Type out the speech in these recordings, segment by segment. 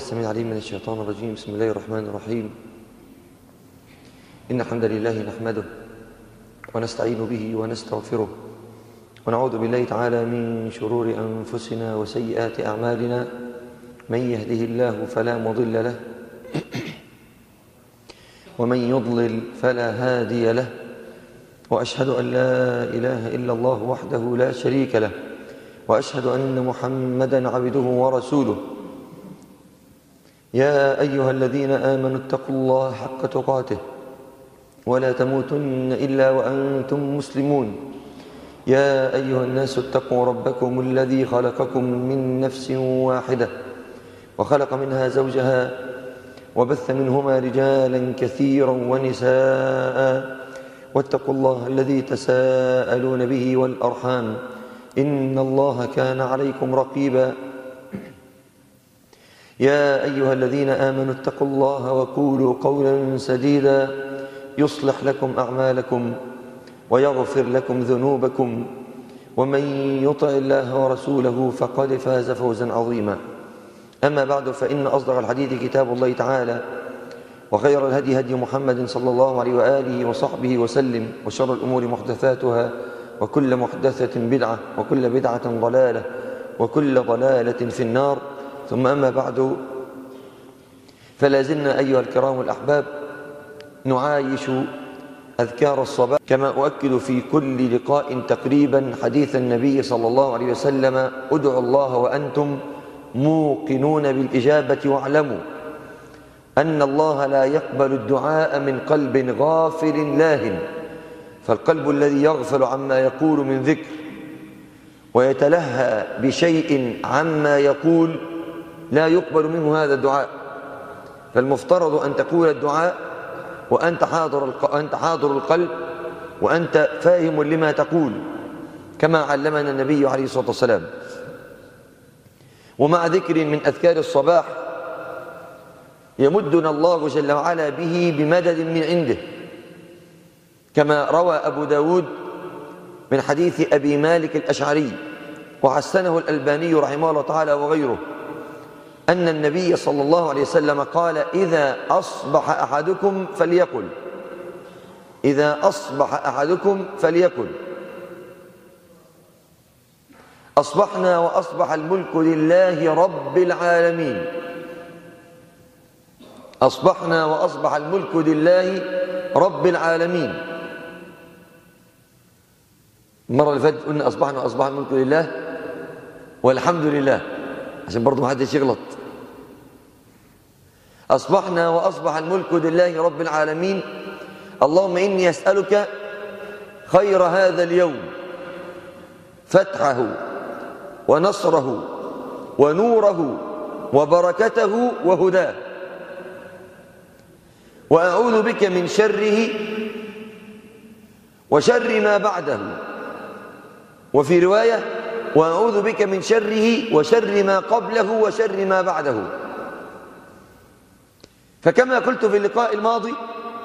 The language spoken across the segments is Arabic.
السميع العليم من الشيطان الرجيم. بسم الله الرحمن الرحيم. إن الحمد لله نحمده ونستعين به ونستغفره ونعوذ بالله تعالى من شرور أنفسنا وسيئات أعمالنا. من يهده الله فلا مضل له ومن يضلل فلا هادي له، وأشهد أن لا إله إلا الله وحده لا شريك له، وأشهد أن محمدا عبده ورسوله. يا أيها الذين آمنوا اتقوا الله حق تقاته ولا تموتن إلا وأنتم مسلمون. يا أيها الناس اتقوا ربكم الذي خلقكم من نفس واحدة وخلق منها زوجها وبث منهما رجالا كثيرا ونساء، واتقوا الله الذي تساءلون به والأرحام إن الله كان عليكم رقيبا. يا أيها الذين آمنوا اتقوا الله وقولوا قولا سديدا يصلح لكم أعمالكم ويغفر لكم ذنوبكم، ومن يطع الله ورسوله فقد فاز فوزا عظيما. أما بعد، فإن أصدق الحديث كتاب الله تعالى، وخير الهدي هدي محمد صلى الله عليه وآله وصحبه وسلم، وشر الأمور محدثاتها، وكل محدثة بدعة، وكل بدعة ضلالة، وكل ضلالة في النار. ثم أما بعد، فلا زلنا أيها الكرام الأحباب نعايش أذكار الصباح، كما أؤكد في كل لقاء تقريبا حديث النبي صلى الله عليه وسلم: ادعوا الله وأنتم موقنون بالإجابة، واعلموا أن الله لا يقبل الدعاء من قلب غافل لاهٍ. فالقلب الذي يغفل عما يقول من ذكر ويتلهى بشيء عما يقول لا يقبل منه هذا الدعاء. فالمفترض أن تقول الدعاء وأنت حاضر القلب، وأنت فاهم لما تقول، كما علمنا النبي عليه الصلاة والسلام. ومع ذكر من أذكار الصباح يمدنا الله جل وعلا به بمدد من عنده، كما روى أبو داود من حديث أبي مالك الأشعري وحسنه الألباني رحمه الله تعالى وغيره، أن النبي صلى الله عليه وسلم قال: إذا أصبح أحدكم فليقل، إذا أصبح أحدكم فليقل: أصبحنا وأصبح الملك لله رب العالمين. أصبحنا وأصبح الملك لله رب العالمين. المرة اللي فاتت قلنا أصبحنا وأصبح الملك لله والحمد لله، عشان برضو ما حدش يغلط. أصبحنا وأصبح الملك لله رب العالمين. اللهم إني أسألك خير هذا اليوم، فتحه ونصره ونوره وبركته وهداه، وأعوذ بك من شره وشر ما بعده، وفي رواية: وأعوذ بك من شره وشر ما قبله وشر ما بعده. فكما قلت في اللقاء الماضي،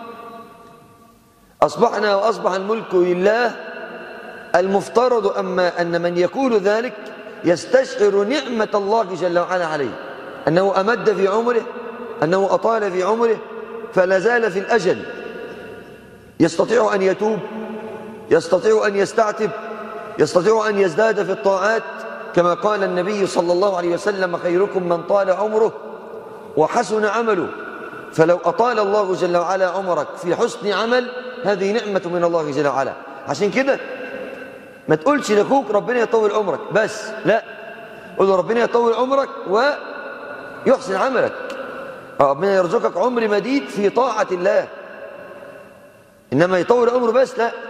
أصبحنا وأصبح الملك لله، المفترض أن من يقول ذلك يستشعر نعمة الله جل وعلا عليه، أنه أمد في عمره، أنه أطال في عمره، فلا زال في الأجل، يستطيع أن يتوب، يستطيع أن يستعتب، يستطيع أن يزداد في الطاعات، كما قال النبي صلى الله عليه وسلم: خيركم من طال عمره وحسن عمله. فلو أطال الله جل وعلا عمرك في حسن عمل، هذه نعمة من الله جل وعلا. عشان كده ما تقولش لأخوك ربنا يطول عمرك بس، لا، قل له ربنا يطول عمرك ويحسن عملك، ربنا يرزقك عمر مديد في طاعة الله. إنما يطول عمره بس لا.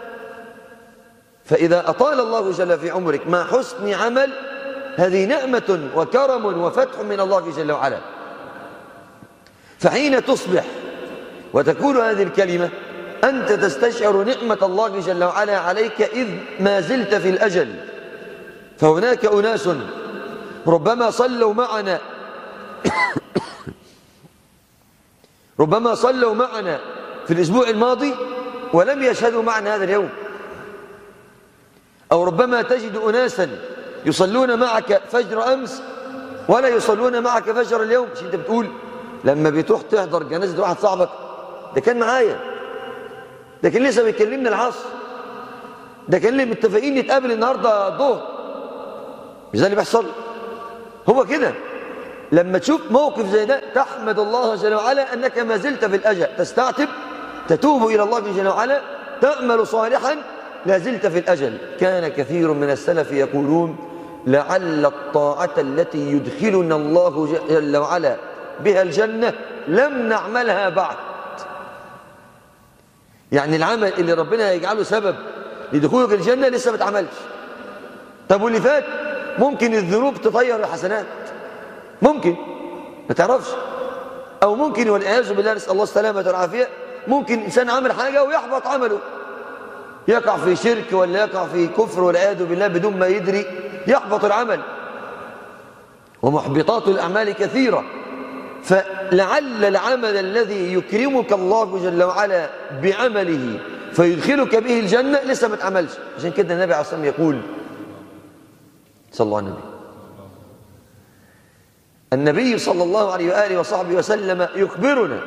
فإذا أطال الله جل في عمرك مع حسن عمل، هذه نعمة وكرم وفتح من الله جل وعلا. فحين تصبح وتقول هذه الكلمة، أنت تستشعر نعمة الله جل وعلا عليك إذ ما زلت في الأجل. فهناك أناس ربما صلوا معنا ربما صلوا معنا في الأسبوع الماضي ولم يشهدوا معنا هذا اليوم، أو ربما تجد أناسا يصلون معك فجر أمس ولا يصلون معك فجر اليوم. مش انت بتقول لما بتروح تحضر جنازة واحد صاحبك ده كان معايا، ده كان لسه بيكلمنا العصر، ده كان اللي متفقين نتقابل النهارده الظهر، مش ده اللي بيحصل؟ هو كده. لما تشوف موقف زي ده تحمد الله جل وعلا أنك ما زلت في الأجل، تستعتب، تتوب إلى الله جل وعلا، تعمل صالحا، لا زلت في الأجل. كان كثير من السلف يقولون لعل الطاعة التي يدخلنا الله جل وعلا بها الجنة لم نعملها بعد. يعني العمل اللي ربنا يجعله سبب لدخولك الجنة لسه ما اتعملش. طب واللي فات ممكن الذنوب تطير الحسنات، ممكن ما تعرفش، او ممكن والعياذ بالله نسال الله السلامه والعافيه، ممكن انسان عمل حاجه ويحبط عمله، يقع في شرك ولا يقع في كفر والعياذ بالله بدون ما يدري، يحبط العمل. ومحبطات الاعمال كثيره. فلعل العمل الذي يكرمك الله جل وعلا بعمله فيدخلك به الجنه لسه ما اتعملش. عشان كده النبي عليه الصلاه والسلام يقول صلى الله عليه وسلم، النبي صلى الله عليه وآله وصحبه وسلم يخبرنا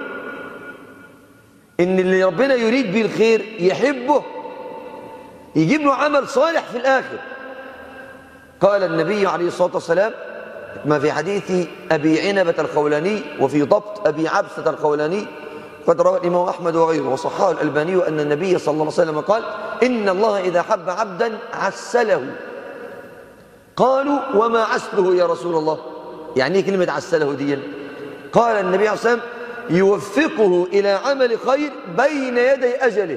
إن اللي ربنا يريد به الخير يحبه يجيب له عمل صالح في الآخر. قال النبي عليه الصلاة والسلام ما في حديث أبي عنبة الخولاني وفي ضبط أبي عبسة الخولاني قد روى الإمام أحمد وغيره وصححه الألباني أن النبي صلى الله عليه وسلم قال إن الله إذا حب عبدا عسله. قالوا وما عسله يا رسول الله؟ يعني ايه كلمة عسله دي؟ قال النبي عليه الصلاة والسلام يوفقه إلى عمل خير بين يدي أجله.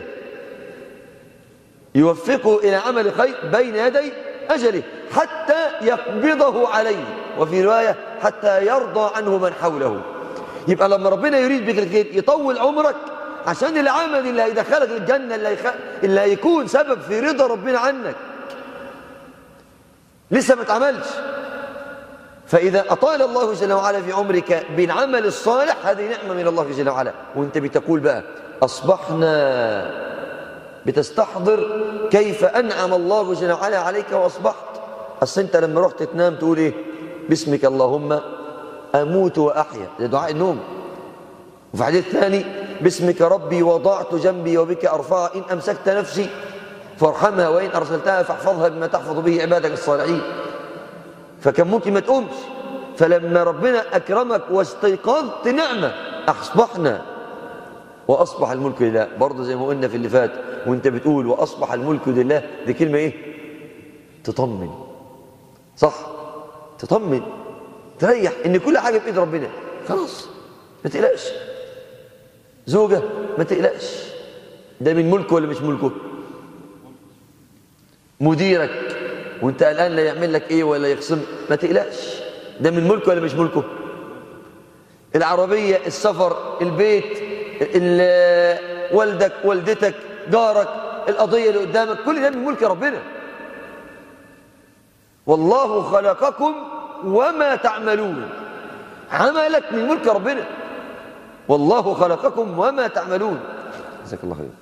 يوفقه إلى عمل خير بين يدي أجله حتى يقبضه عليه، وفي رواية حتى يرضى عنه من حوله. يبقى لما ربنا يريد بك الخير يطول عمرك عشان العمل اللي هيدخلك الجنة اللي هيكون سبب في رضا ربنا عنك لسه ما اتعملش. فإذا أطال الله جل وعلا في عمرك بالعمل الصالح هذه نعمة من الله جل وعلا. وانت بتقول بقى أصبحنا، بتستحضر كيف أنعم الله جل وعلا عليك وأصبحت. أصل انت لما رحت تنام تقول ايه؟ باسمك اللهم أموت وأحيا، ده دعاء النوم. وفي حديث ثاني باسمك ربي وضعت جنبي وبك أرفعها، إن أمسكت نفسي فارحمها وإن أرسلتها فاحفظها بما تحفظ به عبادك الصالحين. فكان ممكن ما تقومش، فلما ربنا أكرمك واستيقظت نعمة. أصبحنا وأصبح الملك لله، برضه زي ما قلنا في اللي فات وانت بتقول وأصبح الملك لله، دي كلمة ايه؟ تطمن، صح؟ تطمن، تريح ان كل حاجة بإيد ربنا، خلاص ما تقلقش. زوجة ما تقلقش، ده من ملكه ولا مش ملكه؟ مديرك وانت قلقان لا يعمل لك ايه ولا يخصم، ما تقلقش، ده من ملكه ولا مش ملكه؟ العربية، السفر، البيت، والدك، والدتك، جارك، القضية اللي قدامك، كل ده من ملك ربنا. والله خلقكم وما تعملون، عملك من ملك ربنا. والله خلقكم وما تعملون. جزاك الله خير.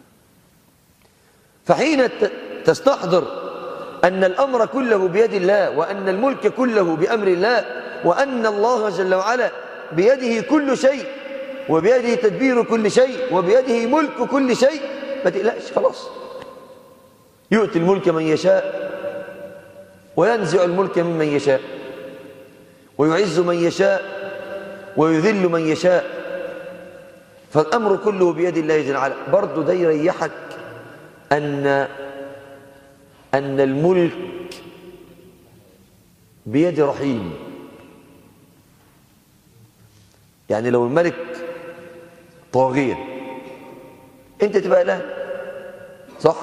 فحين تستحضر أن الأمر كله بيد الله، وأن الملك كله بأمر الله، وأن الله جل وعلا بيده كل شيء، وبيده تدبير كل شيء، وبيده ملك كل شيء، ما تقلقش، خلاص. يؤتي الملك من يشاء وينزع الملك ممن يشاء، ويعز من يشاء ويذل من يشاء، فالأمر كله بيد الله جل وعلا. برضه ده يريحك أن الملك بيد رحيم. يعني لو الملك طاغية انت تبقى له، صح؟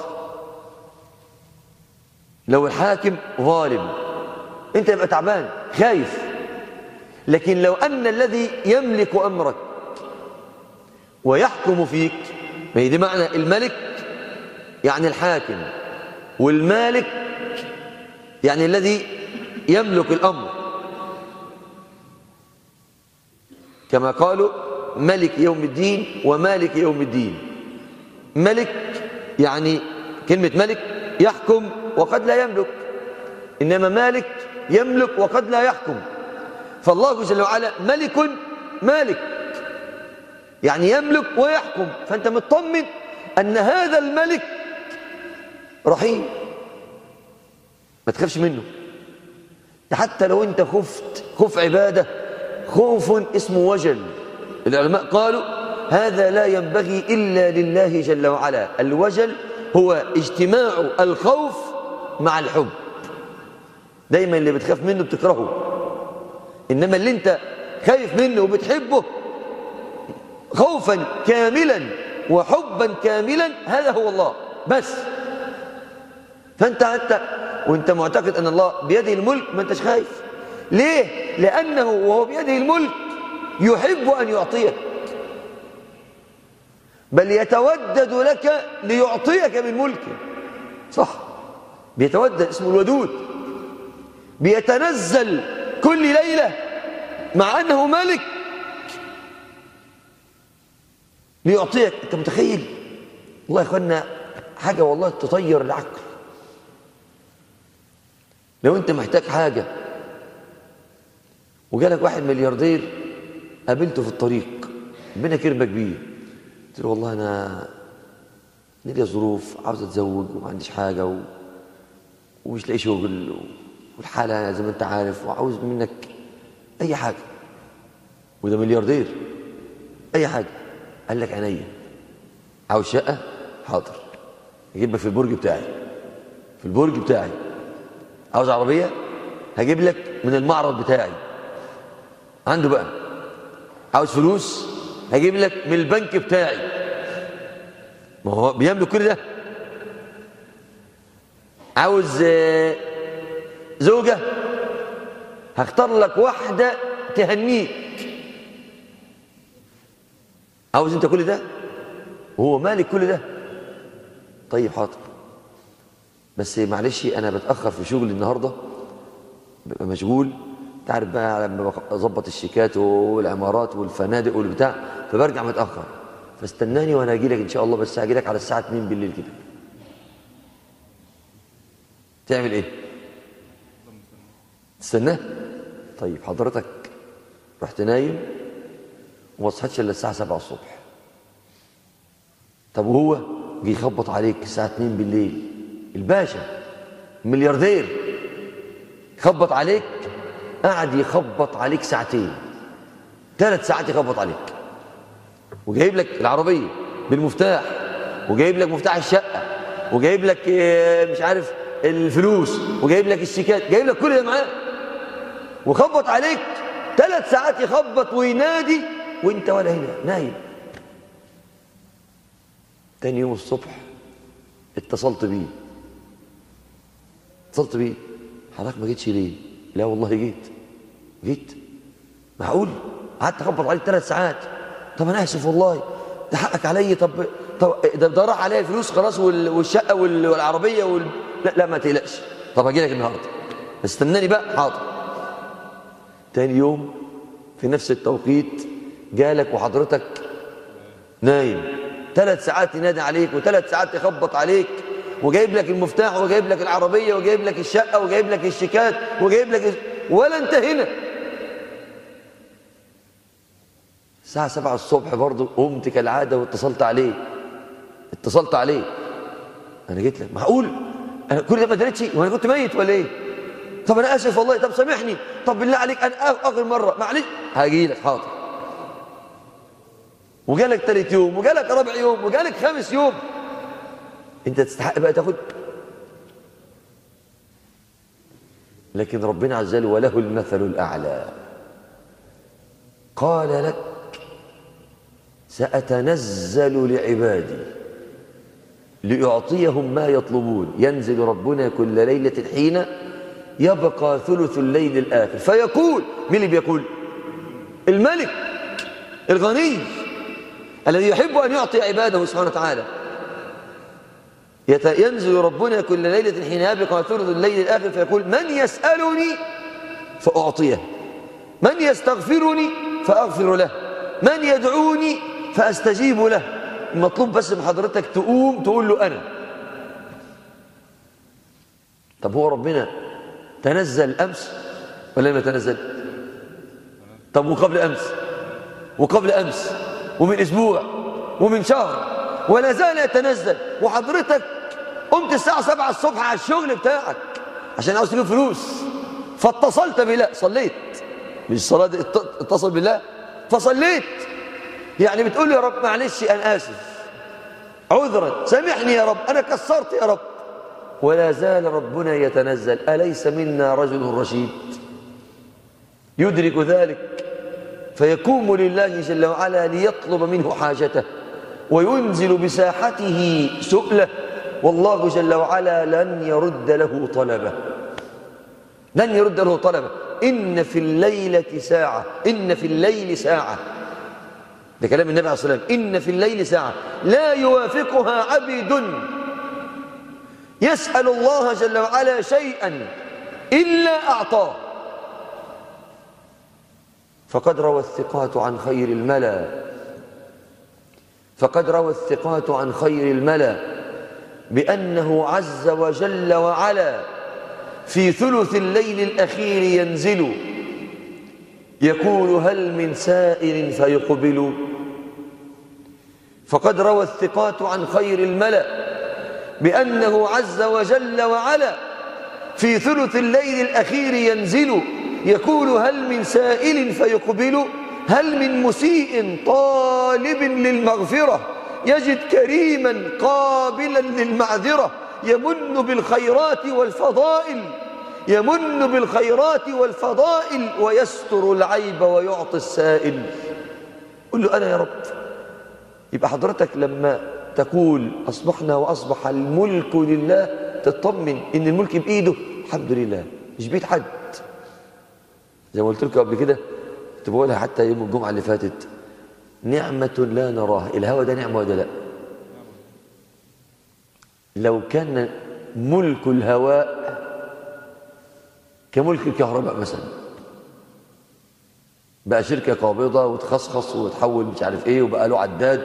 لو الحاكم ظالم انت تبقى تعبان خايف. لكن لو أن الذي يملك أمرك ويحكم فيك، ما هي دي معنى الملك، يعني الحاكم، والمالك يعني الذي يملك الأمر. كما قالوا ملك يوم الدين ومالك يوم الدين. ملك يعني كلمة ملك يحكم وقد لا يملك، إنما مالك يملك وقد لا يحكم. فالله جل وعلا ملك مالك، يعني يملك ويحكم، فأنت مطمن أن هذا الملك رحيم، ما تخافش منه. حتى لو أنت خفت خوف عبادة، خوف اسمه وجل، العلماء قالوا هذا لا ينبغي إلا لله جل وعلا. الوجل هو اجتماع الخوف مع الحب. دايما اللي بتخاف منه بتكرهه، إنما اللي أنت خايف منه وبتحبه خوفا كاملا وحبا كاملا، هذا هو الله بس. فأنت حتى وأنت معتقد أن الله بيده الملك ما أنتش خايف. ليه؟ لأنه وهو بيده الملك يحب أن يعطيك، بل يتودد لك ليعطيك من ملكه. صح، بيتودد، اسمه الودود، بيتنزل كل ليلة مع أنه ملك ليعطيك. أنت متخيل؟ والله يا إخوانا حاجة والله تطير العقل. لو أنت محتاج حاجة وجالك واحد ملياردير قابلته في الطريق، ربنا كرمك بيه، قلت له والله أنا لي ظروف، عاوز أتزوج وما عنديش حاجة ومش لاقي شغل والحالة زي ما أنت عارف، وعاوز منك أي حاجة، وده ملياردير، أي حاجة. قال لك عينيا. عاوز شقة؟ حاضر، هجيب لك في البرج بتاعي، في البرج بتاعي. عاوز عربية؟ هجيب لك من المعرض بتاعي عنده بقى. عاوز فلوس؟ هجيب لك من البنك بتاعي. ما هو بيملك كل ده. عاوز زوجة؟ هختار لك واحدة تهنيك. عاوز انت كل ده وهو مالك كل ده؟ طيب حاضر، بس معلش انا بتاخر في شغلي النهارده، ببقى مشغول، انت عارف بقى لما بظبط الشيكات والعمارات والفنادق والبتاع، فبرجع متاخر، فاستناني وانا اجي لك ان شاء الله، بس هاجي لك على الساعه 2 بالليل كده. تعمل ايه؟ تستناه؟ طيب حضرتك رحت نايم وما صحتش الا الساعه 7 الصبح. طب وهو جه يخبط عليك الساعه 2 بالليل، الباشا ملياردير يخبط عليك، قعد يخبط عليك ساعتين 3 ساعات يخبط عليك، وجايب لك العربيه بالمفتاح، وجايب لك مفتاح الشقه، وجايب لك مش عارف الفلوس، وجايب لك الشيكات، جايب لك كل ده معاه، وخبط عليك 3 ساعات يخبط وينادي وانت ولا هنا نايم. تاني يوم الصبح اتصلت بيه، حضرتك ما جيتش ليه؟ لا والله جيت. معقول؟ قعدت اخبط عليك 3 ساعات. طب انا اسف والله، ده حقك عليا. طب ده راح عليا فلوس خلاص، والشقه والعربيه لا ما تقلقش، طب هاجي لك النهارده، استناني بقى. حاضر. تاني يوم في نفس التوقيت جالك وحضرتك نايم، 3 ساعات ينادي عليك و3 ساعات يخبط عليك، وجايب لك المفتاح، وجايب لك العربية، وجايب لك الشقة، وجايب لك الشيكات، وجايب لك ولا انت هنا. الساعة 7 الصبح برضه قمت كالعادة واتصلت عليه. أنا جيت لك. معقول؟ أنا كل ده ما دريتش وأنا كنت ميت ولا إيه؟ طب أنا آسف والله، طب سامحني، طب بالله عليك أنا آخر مرة معلش هاجي لك. حاضر. وجالك 3 يوم، وجالك 4 يوم، وجالك 5 يوم. أنت تستحق بقى تاخد. لكن ربنا عز وجل وله المثل الأعلى قال لك سأتنزل لعبادي لأعطيهم ما يطلبون، ينزل ربنا كل ليلة حين يبقى ثلث الليل الآخر فيقول. مين اللي بيقول؟ الملك الغني الذي يحب أن يعطي عباده سبحانه وتعالى. ينزل ربنا كل ليلة حين يبقى ثلث الليل الآخر فيقول من يسألني فأعطيه، من يستغفرني فأغفر له، من يدعوني فأستجيب له. المطلوب بس من حضرتك تقوم تقول له أنا. طب هو ربنا تنزل أمس ولا ما تنزل؟ طب وقبل أمس وقبل أمس ومن أسبوع ومن شهر ولا زال يتنزل، وحضرتك قمت الساعة 7 الصبح على الشغل بتاعك عشان عاوز تجيب فلوس، فاتصلت بالله، صليت، مش صلاة اتصل بالله، فصليت، يعني بتقول يا رب معلش أنا آسف، عذرا، سامحني يا رب، أنا كسرت يا رب، ولا زال ربنا يتنزل. أليس منا رجل رشيد يدرك ذلك فيقوم لله جل وعلا ليطلب منه حاجته وينزل بساحته سؤله، والله جل وعلا لن يرد له طلبه، لن يرد له طلبه. إن في الليلة ساعة، إن في الليل ساعة، ده كلام النبي عليه الصلاة والسلام، إن في الليل ساعة لا يوافقها عبد يسأل الله جل وعلا شيئا إلا أعطاه. فقد روى الثقات عن خير الملا، فقد روى الثقات عن خير الملا بأنه عز وجل وعلا في ثلث الليل الأخير ينزل يقول هل من سائل فيقبل. فقد روى الثقات عن خير الملأ بأنه عز وجل وعلا في ثلث الليل الأخير ينزل يقول هل من سائل فيقبل، هل من مسيء طالب للمغفرة يجد كريما قابلا للمعذرة، يمن بالخيرات والفضائل، يمن بالخيرات والفضائل ويستر العيب ويعطي السائل. قل له أنا يا رب. يبقى حضرتك لما تقول أصبحنا وأصبح الملك لله تطمن إن الملك بإيده، الحمد لله، مش بإيد حد. زي ما قلت لكم قبل كده، كنت بقولها حتى يوم الجمعة اللي فاتت، نعمة لا نراها. الهوى ده نعمة ولا لا؟ لو كان ملك الهواء كملك الكهرباء مثلا، بقى شركة قابضة وتخصخص وتحول مش عارف ايه، وبقى له عداد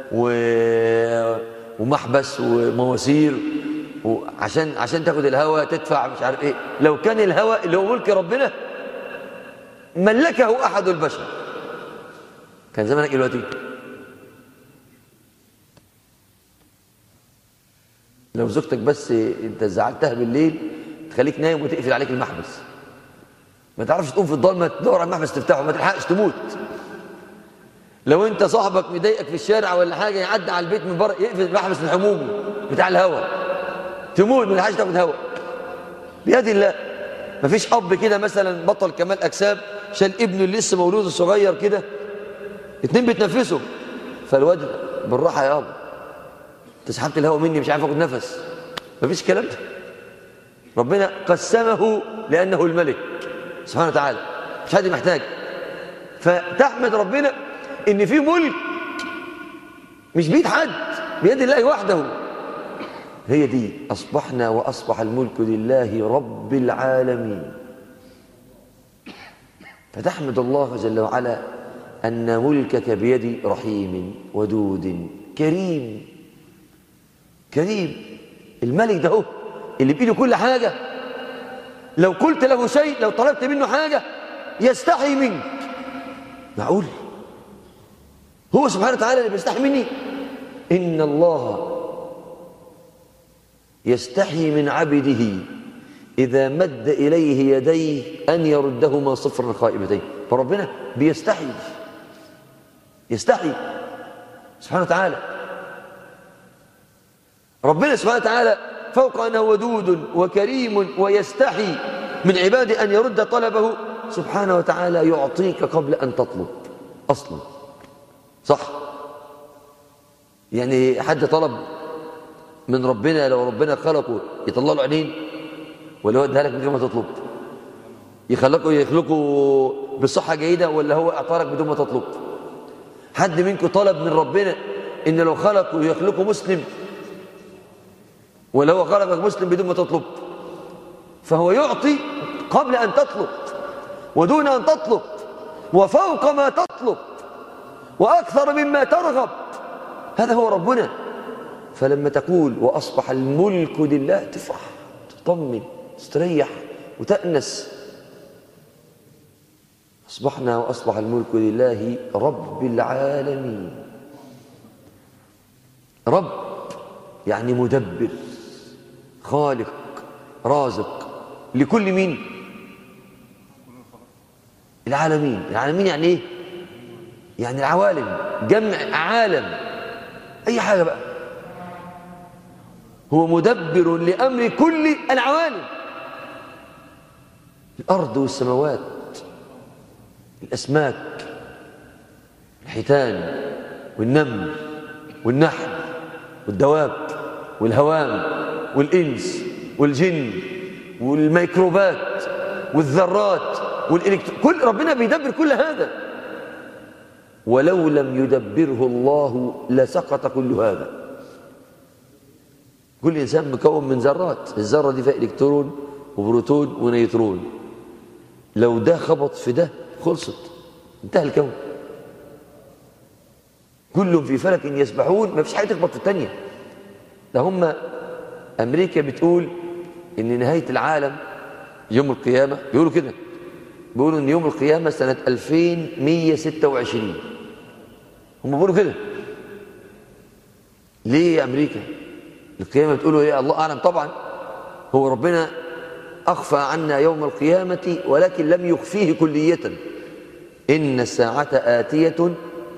ومحبس ومواسير عشان تاخد الهواء تدفع مش عارف ايه. لو كان الهواء اللي هو ملك ربنا ملكه أحد البشر كان زمانك دلوقتي. لو زوجتك بس انت زعلتها بالليل تخليك نايم وتقفل عليك المحبس، ما تعرفش تقوم في الضلمه تدور على المحبس تفتحه، ما تلحقش تموت. لو انت صاحبك مضايقك في الشارع ولا حاجه يعدي على البيت من بره يقفل المحبس من حمومه بتاع الهواء، تموت، ما تلحقش تاخد هواء بيد الله. ما فيش اب كده مثلا بطل كمال اجسام شال ابنه اللي لسه مولود الصغير كده، اتنين بيتنفسوا، فالواد بالراحه يا ابا انت سحبت الهواء مني مش عارف اخد نفس. ما فيش كلام ده. ربنا قسمه لأنه الملك سبحانه وتعالى، مش حد محتاج. فتحمد ربنا إن في ملك مش بيد حد، بيد الله وحده. هي دي أصبحنا وأصبح الملك لله رب العالمين. فتحمد الله جل وعلا أن ملكك بيد رحيم ودود كريم. كريم الملك ده هو اللي بإيده كل حاجة. لو قلت له شيء، لو طلبت منه حاجة يستحي منك. معقول هو سبحانه وتعالى اللي بيستحي مني؟ إن الله يستحي من عبده إذا مد إليه يديه أن يردهما صفرا خائبتين. فربنا بيستحي، يستحي سبحانه وتعالى. ربنا سبحانه وتعالى فوق أنه ودود وكريم ويستحي من عباده أن يرد طلبه سبحانه وتعالى، يعطيك قبل أن تطلب أصلا. صح؟ يعني حد طلب من ربنا لو ربنا خلقه يطلع له عينين ولا هو ادها لك من غير ما تطلب؟ يخلقه بالصحة جيدة ولا هو اعطارك بدون ما تطلب؟ حد منكم طلب من ربنا إن لو خلقه يخلقه مسلم ولا هو خلقك مسلم بدون ما تطلب؟ فهو يعطي قبل أن تطلب ودون أن تطلب وفوق ما تطلب وأكثر مما ترغب. هذا هو ربنا. فلما تقول وأصبح الملك لله تفرح، تطمن، تستريح وتأنس. أصبحنا وأصبح الملك لله رب العالمين. رب يعني مدبر، خالق، رازق لكل مين؟ العالمين. العالمين يعني ايه؟ يعني العوالم، جمع عالم، اي حاجه بقى. هو مدبر لامر كل العوالم، الارض والسماوات، الاسماك، الحيتان والنمل والنحل والدواب والهوام والإنس والجن والميكروبات والذرات كل ربنا بيدبر كل هذا. ولو لم يدبره الله لسقط كل هذا. كل إنسان مكون من ذرات، الذرة دي فيها إلكترون وبروتون ونيوترون، لو ده خبط في ده خلصت، انتهى الكون. كلهم في فلك يسبحون، ما فيش حاجة تخبط في الثانية. ده هم أمريكا بتقول إن نهاية العالم يوم القيامة، بيقولوا كده، بيقولوا إن يوم القيامة سنة 2126. هم بيقولوا كده. ليه يا أمريكا؟ القيامة بتقولوا إيه؟ الله أعلم طبعا. هو ربنا أخفى عنا يوم القيامة ولكن لم يخفيه كلية. إن الساعة آتية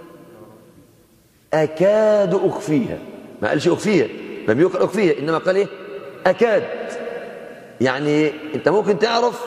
أكاد أخفيها. ما قالش أخفيها، لم يقل أخفيها، إنما قال إيه؟ أكاد. يعني أنت ممكن تعرف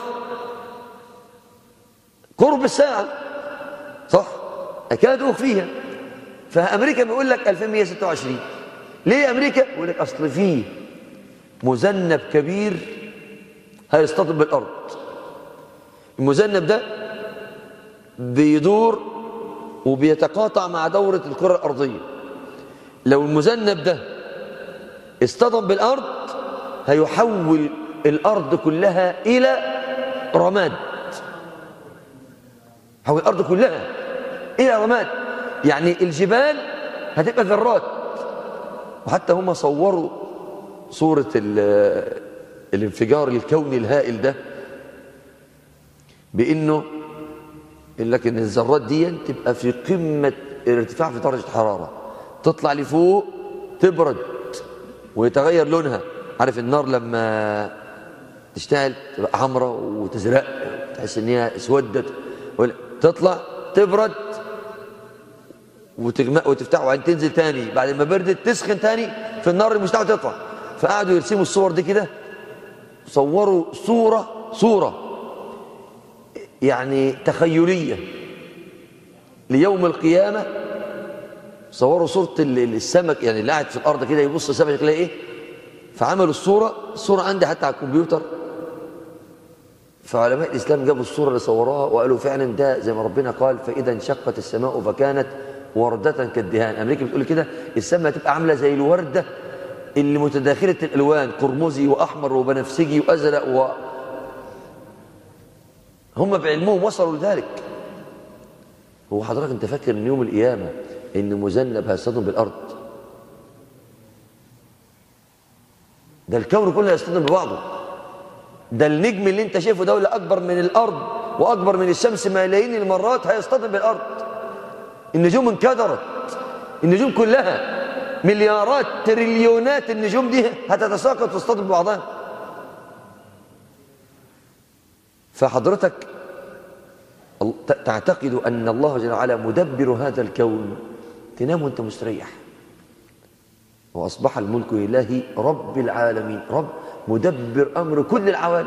قرب الساعة، صح؟ أكاد أخفيها. فأمريكا بيقول لك 2126. ليه أمريكا؟ بيقول لك أصل فيه مذنب كبير هيصطدم بالأرض. المذنب ده بيدور وبيتقاطع مع دورة الكرة الأرضية. لو المذنب ده اصطدم بالأرض هيحول الأرض كلها إلى رماد. حول الأرض كلها إلى رماد، يعني الجبال هتبقى ذرات. وحتى هم صوروا صورة الانفجار الكوني الهائل ده بأنه يقول لك إن الذرات دي تبقى في قمة الارتفاع في درجة حرارة، تطلع لفوق تبرد ويتغير لونها. عارف النار لما تشتعل تبقى حمراء وتزرق، تحس ان هي اسودت، تطلع تبرد وتغمق وتفتح وبعدين تنزل تاني، بعد ما بردت تسخن تاني في النار المشتعل تطلع. فقعدوا يرسموا الصور دي كده، صوروا صورة يعني تخيلية ليوم القيامة. صوروا صورة السمك، يعني اللي قاعد في الأرض كده يبص السمك شكلها إيه، فعملوا الصورة عندي حتى على الكمبيوتر. فعلماء الإسلام جابوا الصورة اللي صوروها وقالوا فعلا ده زي ما ربنا قال فإذا انشقت السماء فكانت وردة كالدهان. أمريكا بتقول كده السماء هتبقى عاملة زي الوردة اللي متداخلة الألوان، قرمزي وأحمر وبنفسجي وأزرق هم بعلمهم وصلوا لذلك. هو حضرتك أنت فاكر إن يوم القيامة إن مذنب هيصطدم بالأرض؟ ده الكون كله هيصطدم ببعضه. ده النجم اللي انت شايفه ده ولا اكبر من الارض واكبر من الشمس ملايين المرات هيصطدم بالارض. النجوم انكدرت، النجوم كلها مليارات تريليونات النجوم دي هتتساقط وتصطدم ببعضها. فحضرتك تعتقد ان الله جل وعلا مدبر هذا الكون، تنام وانت مستريح. واصبح الملك لله رب العالمين، رب مدبر امر كل العوالم.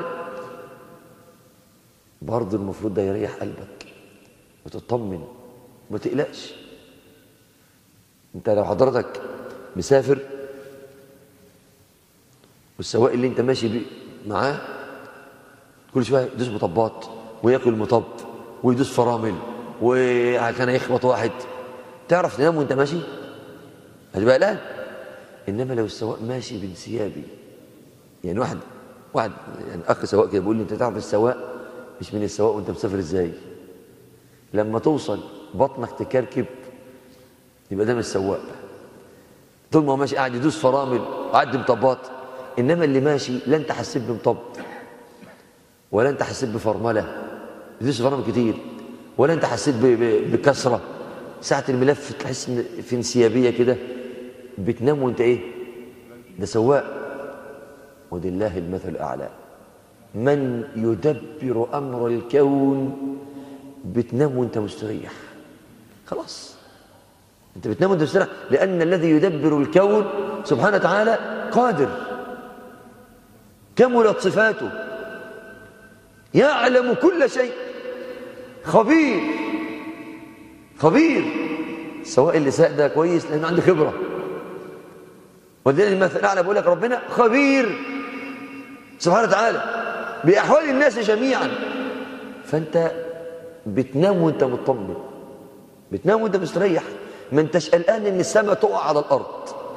برضه المفروض ده يريح قلبك وتطمن وما تقلقش. انت لو حضرتك مسافر والسواق اللي انت ماشي بيه معاه كل شويه يدوس مطبات وياكل مطب ويدوس فرامل وكان يخبط واحد، تعرف تنام وانت ماشي؟ هتبقى قلقان. انما لو السواق ماشي بانسيابي، يعني واحد يعني اخ سواق كده بيقول لي انت تعرف السواق مش من السواق وانت مسافر ازاي؟ لما توصل بطنك تكركب يبقى ده من السواق. طول ما هو ماشي قاعد يدوس فرامل وقعد مطبات. انما اللي ماشي لا انت حسيت بمطب ولا انت حسيت بفرمله، يدوس فرامل كتير ولا أنت حسيت بكسرة ساعة الملف تحس في انسيابية كده، بتنام وأنت إيه؟ ده سواق. ولله المثل الأعلى. من يدبر أمر الكون، بتنام وأنت مستريح. خلاص أنت بتنام وأنت مستريح، لأن الذي يدبر الكون سبحانه وتعالى قادر، كملت صفاته، يعلم كل شيء، خبير. خبير. سواء اللي ساق ده كويس لأنه عنده خبرة. ولذلك المثل الأعلى بقول لك ربنا خبير سبحانه وتعالى بأحوال الناس جميعا. فأنت بتنام وأنت مطمن، بتنام وأنت مستريح، ما أنتش قلقان إن السماء تقع على الأرض.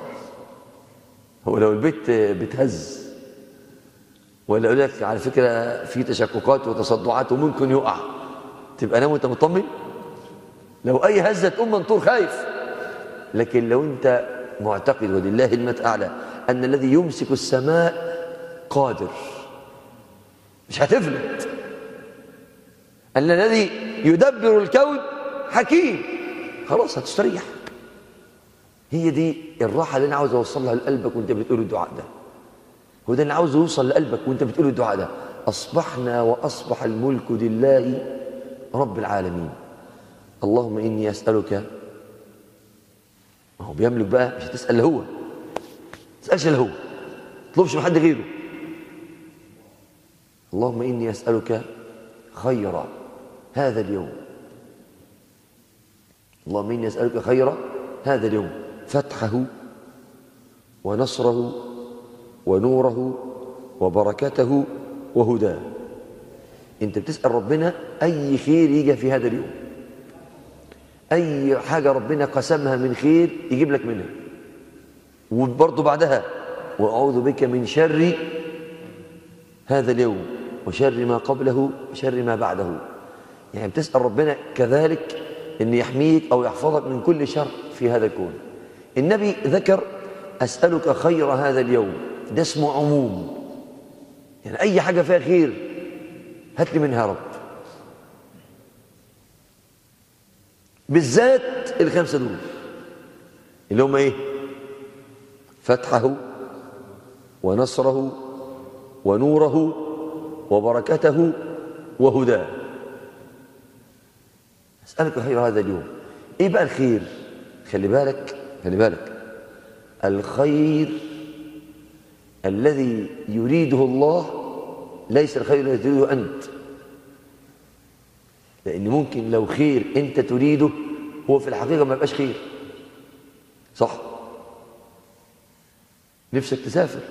هو لو البيت بتهز ولا يقول لك على فكرة في تشققات وتصدعات وممكن يقع، تبقى نام وأنت مطمن؟ لو أي هزة تقوم منطور خايف. لكن لو أنت معتقد ولله المثل الأعلى أن الذي يمسك السماء قادر، مش هتفلت، أن الذي يدبر الكون حكيم، خلاص هتستريح. هي دي الراحة اللي أنا عاوز أوصلها لقلبك وأنت بتقول الدعاء ده. هو ده اللي عاوز يوصل لقلبك وأنت بتقول الدعاء ده. أصبحنا وأصبح الملك لله رب العالمين. اللهم إني أسألك. ما هو بيملك بقى، مش هتسأل هو، ما تسألش هو، ما تطلبش من حد غيره. اللهم إني أسألك خير هذا اليوم. اللهم إني أسألك خير هذا اليوم، فتحه ونصره ونوره وبركته وهداه. أنت بتسأل ربنا أي خير يجي في هذا اليوم، أي حاجة ربنا قسمها من خير يجيب لك منها. وبرضه بعدها وأعوذ بك من شر هذا اليوم وشر ما قبله وشر ما بعده. يعني بتسأل ربنا كذلك أن يحميك أو يحفظك من كل شر في هذا الكون. النبي ذكر أسألك خير هذا اليوم، ده اسمه عموم، يعني أي حاجة فيها خير هات لي منها يا رب. بالذات الخمسة دول اللي هم إيه؟ فتحه ونصره ونوره وبركته وهداه. أسألك خير هذا اليوم. إيه بقى الخير؟ خلي بالك، خلي بالك، الخير الذي يريده الله ليس الخير الذي تريده أنت. لأن ممكن لو خير أنت تريده هو في الحقيقة ما يبقاش خير. صح؟ نفسك تسافر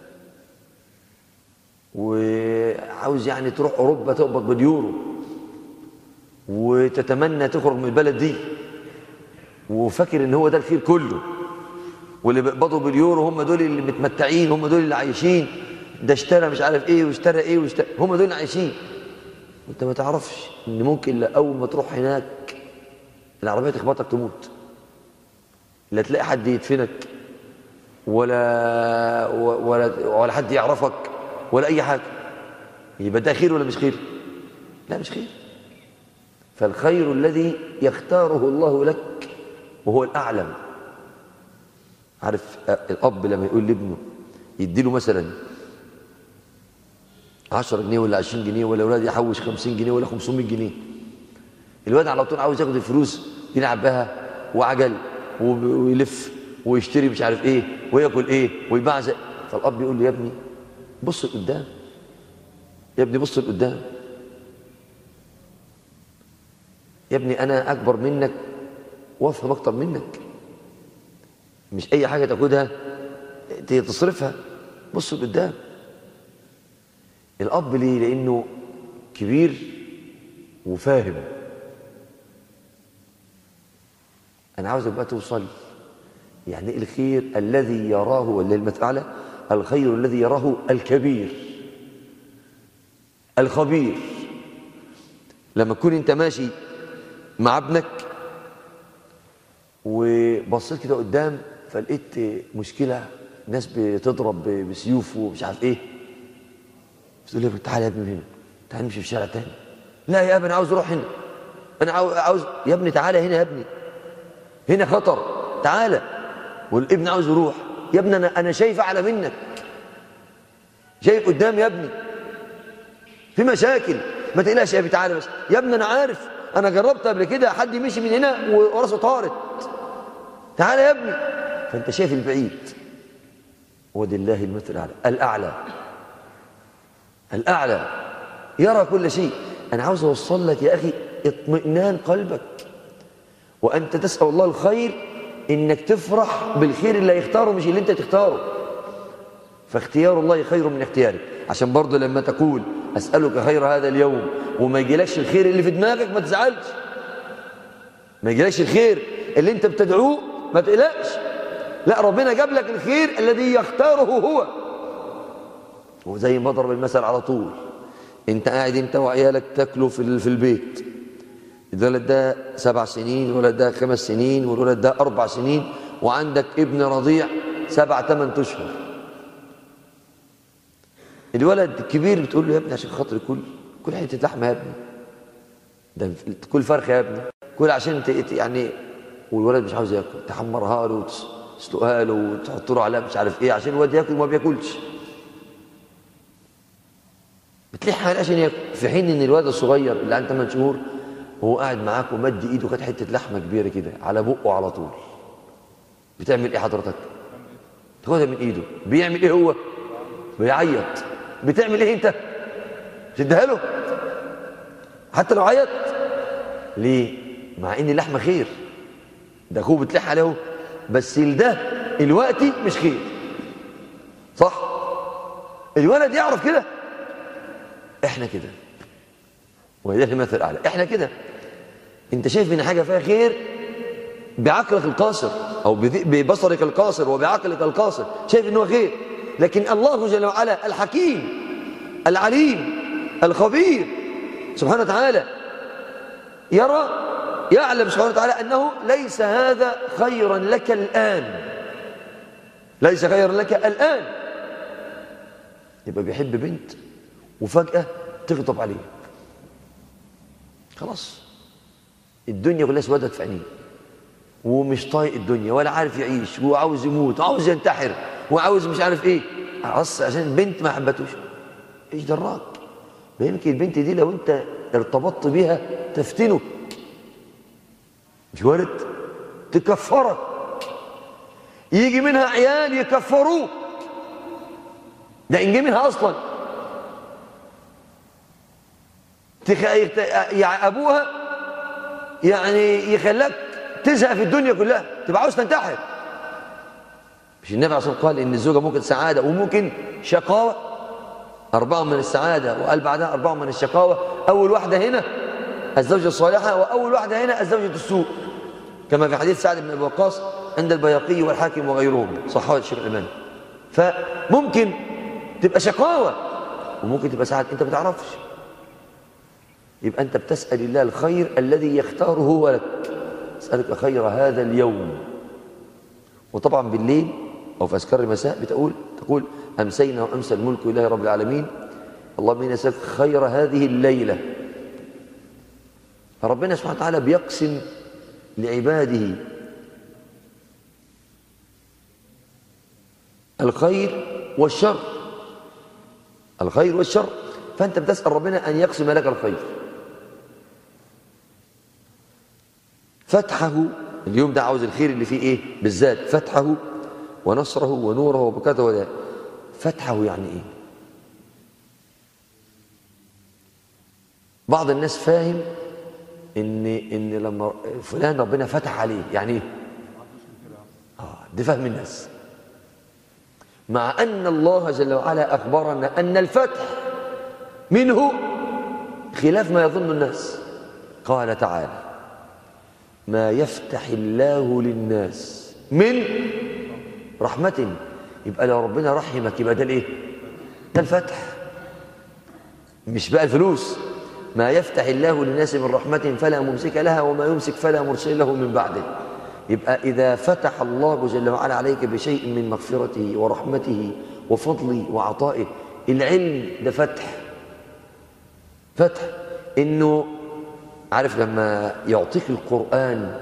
وعاوز يعني تروح أوروبا تقبض باليورو وتتمنى تخرج من البلد دي وفاكر ان هو ده الخير كله، واللي بيقبضوا باليورو هم دول اللي متمتعين، هم دول اللي عايشين، ده اشترى مش عارف ايه واشترى ايه واشترى، هم دول اللي عايشين. وانت ما تعرفش ان ممكن اول ما تروح هناك العربيه تخبطك تموت، لا تلاقي حد يدفنك ولا حد يعرفك ولا اي حاجه. يبقى ده خير ولا مش خير؟ لا مش خير. فالخير الذي يختاره الله لك وهو الأعلم. عارف الأب لما يقول لابنه يديله مثلا 10 جنيه ولا 20 جنيه ولا أولاد يحوش 50 جنيه ولا 500 جنيه، الواد على طول عاوز ياخد الفلوس يلعب بها وعجل ويلف ويشتري مش عارف ايه وياكل ايه ويبعزق. فالأب يقول له يا ابني بص لقدام، يا ابني بص لقدام، يا ابني أنا أكبر منك وأفهم أكتر منك، مش أي حاجة تاخدها تصرفها، بص لقدام. الأب ليه؟ لأنه كبير وفاهم. أنا عاوزك بقى توصل يعني الخير الذي يراه ولا المثل، الخير الذي يراه الكبير الخبير. لما تكون أنت ماشي مع ابنك وبصيت كده قدام فلقيت مشكلة، ناس بتضرب بسيوف ومش عارف ايه، بتقول له تعالى يا ابني هنا، تعالى نمشي في الشارع تاني. لا يا ابني انا عاوز اروح هنا. أنا عاوز يا ابني تعالى هنا، يا ابني هنا خطر، تعالى. والابن عاوز يروح، يا ابني أنا شايف أعلى منك، شايف قدام يا ابني، في مشاكل، ما تقلقش يا ابني تعالى بس، يا ابني أنا عارف، أنا جربت قبل كده، حد مشي من هنا وراسه طارت، تعالى يا ابني. فأنت شايف البعيد. ولله المثل الأعلى، الأعلى يرى كل شيء. أنا عاوز أوصل لك يا أخي اطمئنان قلبك، وأنت تسأل الله الخير، إنك تفرح بالخير اللي يختاره مش اللي أنت تختاره. فاختيار الله خير من اختيارك. عشان برضه لما تقول أسألك خير هذا اليوم وما يجيلكش الخير اللي في دماغك ما تزعلش، ما يجيلكش الخير اللي أنت بتدعوه ما تقلقش، لا، ربنا جاب لك الخير الذي يختاره هو. وزي ما ضرب المثل على طول، انت قاعد انت وعيالك تاكلوا في البيت، الولد ده 7 سنين والولد ده 5 سنين والولد ده 4 سنين، وعندك ابن رضيع 7 8 أشهر. الولد الكبير بتقول له يا ابني عشان خاطري كل حته لحمه يا ابني، ده كل فرخه يا ابني، كل عشان يعني. والولد مش عاوز ياكل، تحمرها له وتسلقها له وتحط له عليها مش عارف ايه عشان الولد ياكل وما بياكلش، بتلح عليه عشان ياكل، في حين ان الولد الصغير اللي عنده 8 شهور وهو قاعد معاك ومد ايده كانت حته لحمه كبيره كده على بقه على طول، بتعمل ايه حضرتك؟ تاخدها من ايده، بيعمل ايه هو؟ بيعيط. بتعمل ايه انت؟ تديها له حتى لو عيط؟ ليه؟ مع ان اللحمه خير، ده اخوه بتلح عليه، بس ده الوقتي مش خير، صح؟ الولد يعرف كده. احنا كده، ولله المثل الاعلى، احنا كده. انت شايف ان حاجه فيها خير بعقلك القاصر او ببصرك القاصر وبعقلك القاصر، شايف انه خير، لكن الله جل وعلا الحكيم العليم الخبير سبحانه وتعالى يرى، يعلم سبحانه وتعالى انه ليس هذا خيرا لك الان، ليس خيرا لك الان. يبقى بيحب بنت وفجأة تغضب عليه، خلاص الدنيا كلها اسودت في عينيه، ومش طايق الدنيا ولا عارف يعيش، وعاوز يموت وعاوز ينتحر وعاوز مش عارف ايه، عشان بنت ما حبتوش. ايش دراك؟ ده يمكن البنت دي لو انت ارتبطت بيها تفتنك، مش وارد؟ تكفرك، يجي منها عيال يكفروك، ده ان جه منها اصلا. يا ابوها يعني يخليك تزهق في الدنيا كلها، تبقى عاوز تنتحر. مش النبي عليه الصلاه والسلام قال ان الزوجه ممكن سعاده وممكن شقاوه؟ 4 من السعاده، وقال بعدها 4 من الشقاوه. اول واحده هنا الزوجه الصالحه، واول واحده هنا الزوجه السوء، كما في حديث سعد بن ابي وقاص عند البيهقي والحاكم وغيرهم، صححه الشيخ الالباني. فممكن تبقى شقاوه وممكن تبقى سعاده، انت ما بتعرفش. يبقى أنت بتسأل الله الخير الذي يختاره هو لك. أسألك خير هذا اليوم. وطبعا بالليل أو في أذكار المساء تقول أمسينا وأمسى الملك لله رب العالمين، اللهم إنا نسألك خير هذه الليلة. فربنا سبحانه وتعالى بيقسم لعباده الخير والشر، الخير والشر، فأنت بتسأل ربنا أن يقسم لك الخير. فتحه اليوم ده عاوز الخير اللي فيه ايه بالذات؟ فتحه ونصره ونوره وبركاته وده. فتحه يعني ايه؟ بعض الناس فاهم ان لما فلان ربنا فتح عليه يعني ايه؟ ده فهم الناس، مع ان الله جل وعلا اخبرنا ان الفتح منه خلاف ما يظن الناس. قال تعالى ما يفتح الله للناس من رحمة. يبقى لو ربنا رحمك يبقى ده الايه؟ ده الفتح، مش بقى الفلوس. ما يفتح الله للناس من رحمة فلا ممسك لها وما يمسك فلا مرسل له من بعده. يبقى إذا فتح الله جل وعلا عليك بشيء من مغفرته ورحمته وفضله وعطائه، العلم ده فتح، فتح إنه عارف لما يعطيك القرآن،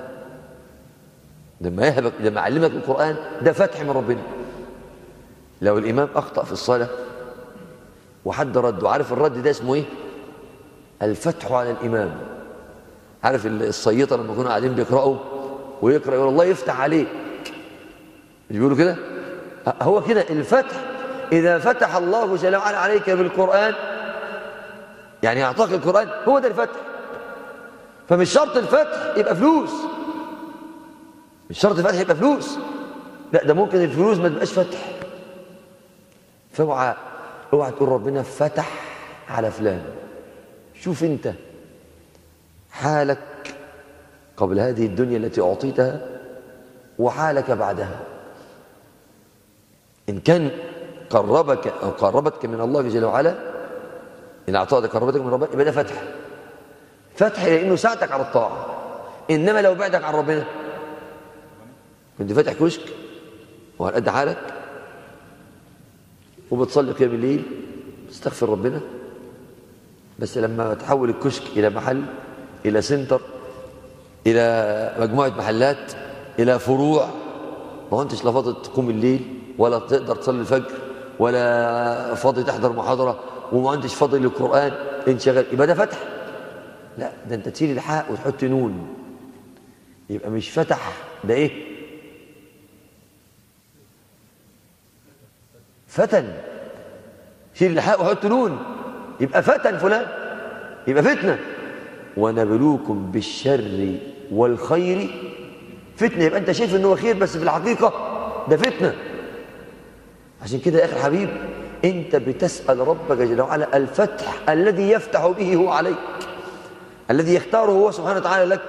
لما يعلمك القرآن، ده فتح من ربنا. لو الإمام أخطأ في الصلاة وحد رد، وعارف الرد ده اسمه إيه؟ الفتح على الإمام. عارف الصيطة لما يكونوا قاعدين بيقرأوا ويقرأ يقول الله يفتح عليك، مش بيقولوا كده؟ هو كده الفتح. إذا فتح الله جل وعلا عليك بالقرآن، يعني أعطاك القرآن، هو ده الفتح. فمش شرط الفتح يبقى فلوس، مش شرط الفتح يبقى فلوس، لا ده ممكن الفلوس ما تبقاش فتح. فاوعى تقول ربنا فتح على فلان. شوف انت حالك قبل هذه الدنيا التي أعطيتها وحالك بعدها. إن كان قربك أو قربتك من الله جل وعلا، إن أعطاك قربتك من ربك، يبقى ده فتح. فتح لأنه ساعدك على الطاعة. إنما لو بعدك عن ربنا، كنت فاتح كشك وعلى قد حالك وبتصلي قيام الليل، تستغفر ربنا، بس لما تحول الكشك إلى محل، إلى سنتر، إلى مجموعة محلات، إلى فروع، ما أنتش لا فاضي تقوم الليل، ولا تقدر تصلي الفجر، ولا فاضي تحضر محاضرة، وما أنتش فاضي للقرآن، انشغل، يبقى ده فتح؟ لا، ده أنت تشيل الحاء وتحط نون، يبقى مش فتح، ده إيه؟ فتن. شيل الحاء وحط نون، يبقى فتن فلان، يبقى فتنة. ونبلوكم بالشر والخير فتنة. يبقى أنت شايف إنه خير، بس في الحقيقة ده فتنة. عشان كده يا أخي الحبيب، أنت بتسأل ربك جل وعلا الفتح الذي يفتح به هو عليك، الذي يختاره هو سبحانه وتعالى لك.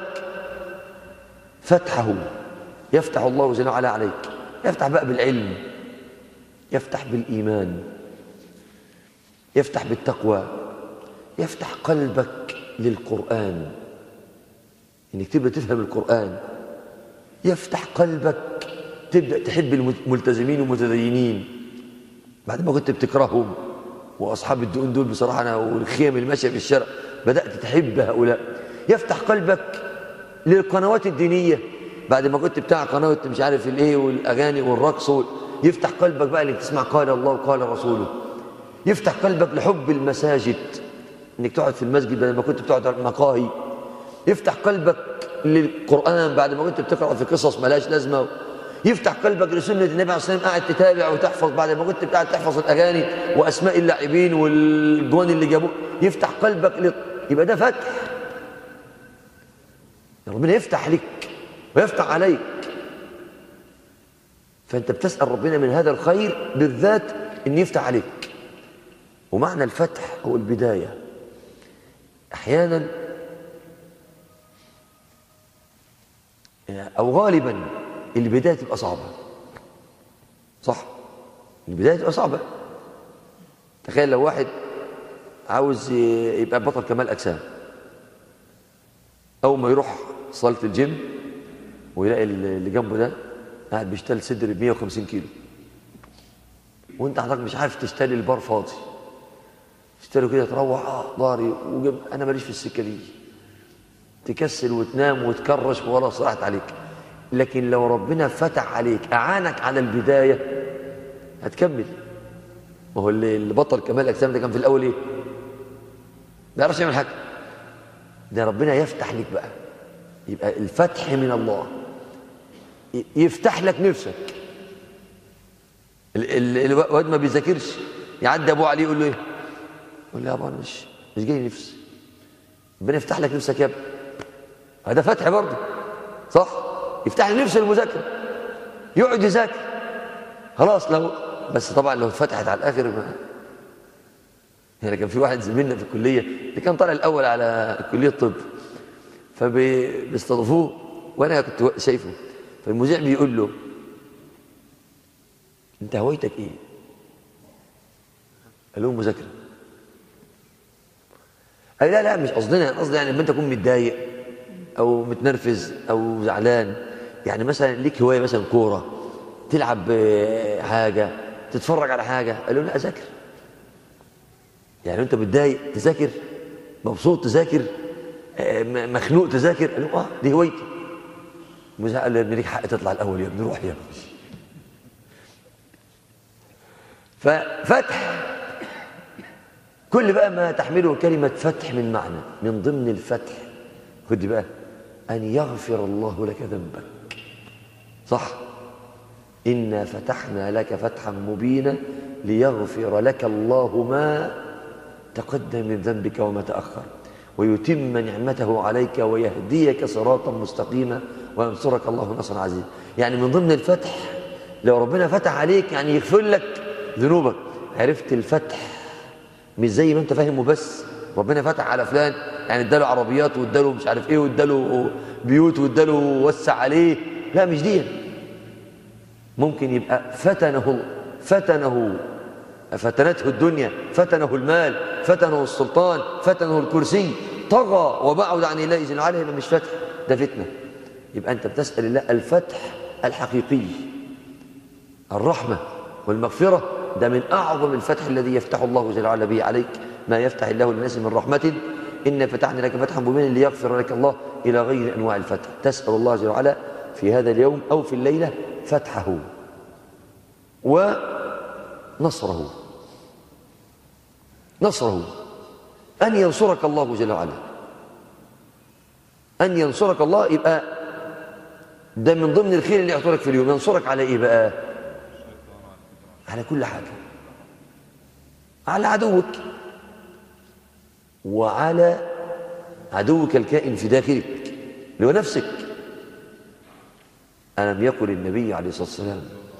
فتحه يفتح الله جل وعلا عليك. يفتح بقى بالعلم، يفتح بالإيمان، يفتح بالتقوى، يفتح قلبك للقرآن، إنك تبدأ تفهم القرآن، يفتح قلبك تبدأ تحب الملتزمين والمتدينين بعد ما كنت بتكرههم. وأصحاب الدقون دول بصراحة أنا والخيم الماشية في الشارع بدأت تحب هؤلاء. يفتح قلبك للقنوات الدينية بعد ما كنت بتاع قناة مش عارف الإيه والأغاني والرقص. يفتح قلبك بقى إنك تسمع قال الله وقال رسوله. يفتح قلبك لحب المساجد، إنك تقعد في المسجد بدل ما كنت بتقعد على المقاهي. يفتح قلبك للقرآن بعد ما كنت بتقرأ في قصص ملاش لازمة. يفتح قلبك لسنة النبي عليه الصلاة والسلام، قاعد تتابع وتحفظ بعد ما كنت قاعد تحفظ الأغاني وأسماء اللاعبين والجوان اللي جابوه. يفتح قلبك يبقى ده فتح. ربنا يفتح لك ويفتح عليك، فأنت بتسأل ربنا من هذا الخير بالذات إن يفتح عليك. ومعنى الفتح هو البداية. أحيانا أو غالبا البداية تبقى صعبة، صح؟ البداية تبقى صعبة. تخيل لو واحد عاوز يبقى بطل كمال أجسام، أول ما يروح صالة الجيم ويلاقي اللي جنبه ده قاعد بيشتغل صدر ب 150 كيلو، وانت حضرتك مش عارف تشتري البار فاضي، تشتري كده تروح ضاري وجيب، انا ماليش في السكه دي، تكسل وتنام وتكرش ولا صراحت عليك. لكن لو ربنا فتح عليك اعانك على البدايه هتكمل. ما هو اللي بطل كمال الاجسام ده كان في الاول ايه؟ ما يعرفش يعمل حاجه. ده ربنا يفتح لك بقى، يبقى الفتح من الله، يفتح لك نفسك. الواد ما بيذاكرش، يعدي ابوه عليه يقول له ايه؟ يقول له يا ابو انا مش جاي نفسي. ربنا يفتح لك نفسك يا ابني، هذا فتح برضه، صح؟ يفتح لي نفس المذاكره، يقعد يذاكر خلاص. لو بس طبعا لو اتفتحت على الاخر ما. يعني كان في واحد زميلنا في الكليه اللي كان طالع الاول على كليه الطب، فبيستضيفوه وانا كنت شايفه، فالمذيع بيقول له انت هوايتك ايه؟ قال له مذاكره. قال لا مش قصدنا، قصدي يعني لما انت تكون متضايق او متنرفز او زعلان، يعني مثلا ليك هوايه مثلا كوره، تلعب حاجه، تتفرج على حاجه. قال له لا اذاكر. يعني انت متضايق تذاكر، مبسوط تذاكر، مخنوق تذاكر، قال له دي هوايتي. المذيع قال له يا ابني ليك حق تطلع الاول يا ابني، روح يا ابني. ففتح، كل بقى ما تحمله كلمة فتح من معنى. من ضمن الفتح خد بقى أن يغفر الله لك ذنبك، صح؟ إنا فتحنا لك فتحا مبينا ليغفر لك الله ما تقدم من ذنبك وما تأخر ويتم نعمته عليك ويهديك صراطا مستقيما وينصرك الله نصرا عزيزا. يعني من ضمن الفتح لو ربنا فتح عليك يعني يغفر لك ذنوبك. عرفت الفتح مش زي ما انت فاهمه، بس ربنا فتح على فلان يعني اداله عربيات واداله مش عارف ايه واداله بيوت واداله وسع عليه، لا مش دي. ممكن يبقى فتنته الدنيا، فتنه المال، فتنه السلطان، فتنه الكرسي، طغى وبعد عن الله جل وعلا، يبقى مش فتح، ده فتنة. يبقى أنت بتسأل الله الفتح الحقيقي، الرحمة والمغفرة، ده من أعظم الفتح الذي يفتح الله جل وعلا به عليك. ما يفتح الله للناس من رحمة إن فتحنا لك فتحا مبينا ليغفر لك الله إلى غير أنواع الفتح. تسأل الله جل وعلا في هذا اليوم أو في الليلة فتحه ونصره، أن ينصرك الله جل وعلا، أن ينصرك الله. يبقى ده من ضمن الخير اللي يعطولك في اليوم. ينصرك على إيه بقى؟ على كل حاجة، على عدوك وعلى عدوك الكائن في داخلك اللي هو نفسك. ألم يقل النبي عليه الصلاة والسلام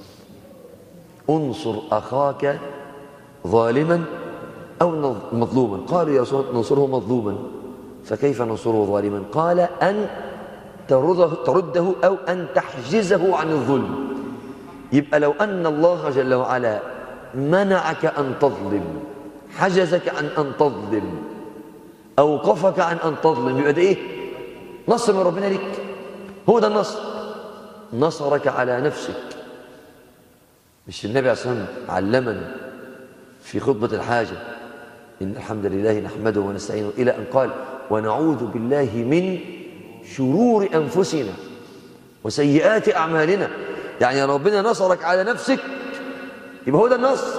انصر أخاك ظالما أو مظلوما؟ قالوا يا رسول الله ننصره مظلوما فكيف ننصره ظالما؟ قال أن ترده أو أن تحجزه عن الظلم. يبقى لو أن الله جل وعلا منعك أن تظلم، حجزك عن أن تظلم، أوقفك عن أن تظلم، يبقى ده إيه؟ نصر من ربنا لك. هو ده النصر. نصرك على نفسك. مش النبي عليه الصلاة والسلام علمنا في خطبة الحاجة إن الحمد لله نحمده ونستعينه إلى أن قال ونعوذ بالله من شرور أنفسنا وسيئات أعمالنا. يعني ربنا نصرك على نفسك، يبقى هو ده النصر.